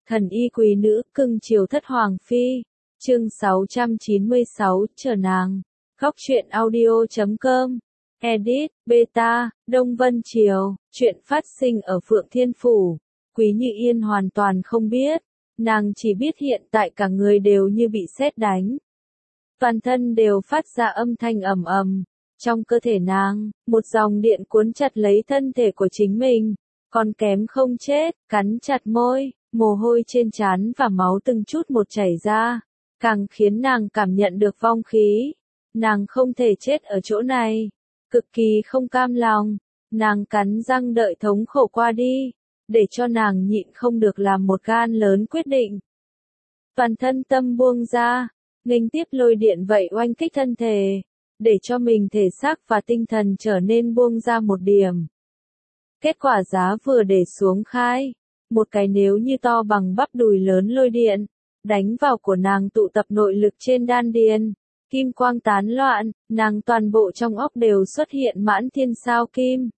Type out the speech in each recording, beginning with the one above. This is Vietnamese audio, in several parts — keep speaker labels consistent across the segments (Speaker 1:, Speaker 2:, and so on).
Speaker 1: Thần y quý nữ, cưng chiều thất hoàng phi. Chương 696, chờ nàng. Góc truyện audio.com. Edit, Beta, Đông Vân Triều. Chuyện phát sinh ở Phượng Thiên Phủ. Quý Như Yên hoàn toàn không biết. Nàng chỉ biết hiện tại cả người đều như bị sét đánh. Toàn thân đều phát ra âm thanh ầm ầm. Trong cơ thể nàng, một dòng điện cuốn chặt lấy thân thể của chính mình. Còn kém không chết, cắn chặt môi, mồ hôi trên trán và máu từng chút một chảy ra. Càng khiến nàng cảm nhận được vong khí. Nàng không thể chết ở chỗ này. Cực kỳ không cam lòng. Nàng cắn răng đợi thống khổ qua đi. Để cho nàng nhịn không được làm một gan lớn quyết định. Toàn thân tâm buông ra. Nghênh tiếp lôi điện vậy oanh kích thân thể. Để cho mình thể xác và tinh thần trở nên buông ra một điểm. Kết quả giá vừa để xuống khai. Một cái nếu như to bằng bắp đùi lớn lôi điện. Đánh vào của nàng tụ tập nội lực trên đan điền. Kim quang tán loạn, nàng toàn bộ trong óc đều xuất hiện mãn thiên sao kim.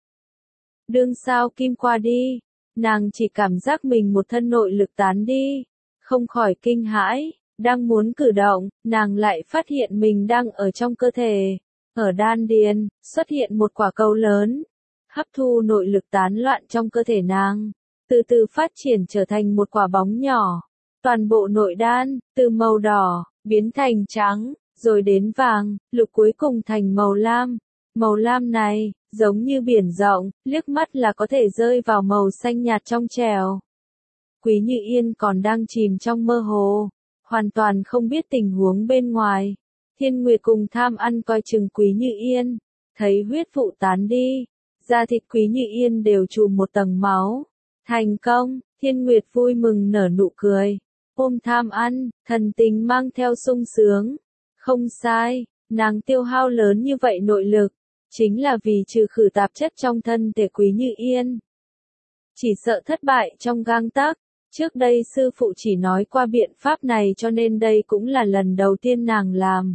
Speaker 1: Đương sao kim qua đi. Nàng chỉ cảm giác mình một thân nội lực tán đi. Không khỏi kinh hãi. Đang muốn cử động, nàng lại phát hiện mình đang ở trong cơ thể. Ở đan điền, xuất hiện một quả cầu lớn. Hấp thu nội lực tán loạn trong cơ thể nàng. Từ từ phát triển trở thành một quả bóng nhỏ. Toàn bộ nội đan, từ màu đỏ, biến thành trắng, rồi đến vàng, lục cuối cùng thành màu lam. Màu lam này, giống như biển rộng, liếc mắt là có thể rơi vào màu xanh nhạt trong trèo. Quý Như Yên còn đang chìm trong mơ hồ. Hoàn toàn không biết tình huống bên ngoài. Thiên Nguyệt cùng Tham Ăn coi chừng Quý Như Yên. Thấy huyết vụ tán đi. Da thịt Quý Như Yên đều trùm một tầng máu. Thành công, Thiên Nguyệt vui mừng nở nụ cười. Ôm Tham Ăn, thần tình mang theo sung sướng. Không sai, nàng tiêu hao lớn như vậy nội lực. Chính là vì trừ khử tạp chất trong thân thể Quý Như Yên. Chỉ sợ thất bại trong gang tấc. Trước đây sư phụ chỉ nói qua biện pháp này cho nên đây cũng là lần đầu tiên nàng làm.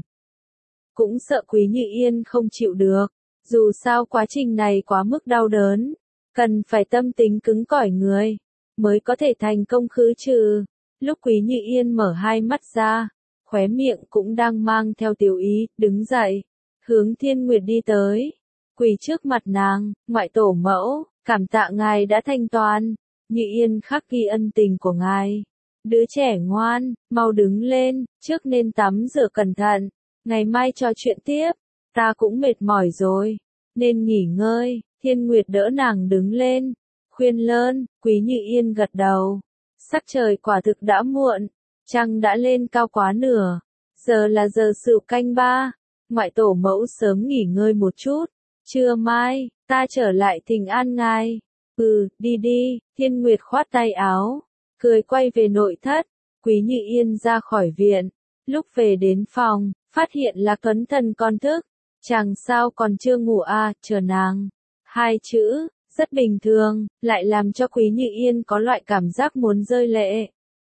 Speaker 1: Cũng sợ Quý Như Yên không chịu được. Dù sao quá trình này quá mức đau đớn. Cần phải tâm tính cứng cỏi người. Mới có thể thành công khứ trừ. Lúc Quý Như Yên mở hai mắt ra. Khóe miệng cũng đang mang theo tiểu ý, đứng dậy. Hướng Thiên Nguyệt đi tới. Quỳ trước mặt nàng, ngoại tổ mẫu, cảm tạ ngài đã thanh toán. Như Yên khắc ghi ân tình của ngài. Đứa trẻ ngoan, mau đứng lên, trước nên tắm rửa cẩn thận. Ngày mai trò chuyện tiếp. Ta cũng mệt mỏi rồi. Nên nghỉ ngơi. Thiên Nguyệt đỡ nàng đứng lên. Khuyên lơn, Quý Như Yên gật đầu. Sắc trời quả thực đã muộn. Trăng đã lên cao quá nửa. Giờ là giờ sửu canh 3. Ngoại tổ mẫu sớm nghỉ ngơi một chút. Trưa mai, ta trở lại thỉnh an ngài. Đi đi, Thiên Nguyệt khoát tay áo. Cười quay về nội thất. Quý Như Yên ra khỏi viện. Lúc về đến phòng, phát hiện là Tuấn Thần con thức. Chàng sao còn chưa ngủ à, chờ nàng. Hai chữ, rất bình thường, lại làm cho Quý Như Yên có loại cảm giác muốn rơi lệ.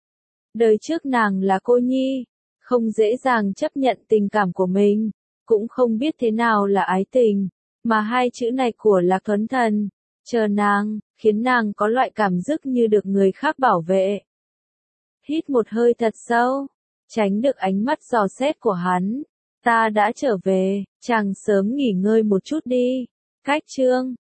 Speaker 1: Đời trước nàng là cô nhi, không dễ dàng chấp nhận tình cảm của mình, cũng không biết thế nào là ái tình, mà hai chữ này của Lạc Tuấn Thần, chờ nàng, khiến nàng có loại cảm giác như được người khác bảo vệ. Hít một hơi thật sâu, tránh được ánh mắt dò xét của hắn. Ta đã trở về, chàng sớm nghỉ ngơi một chút đi. Cách chương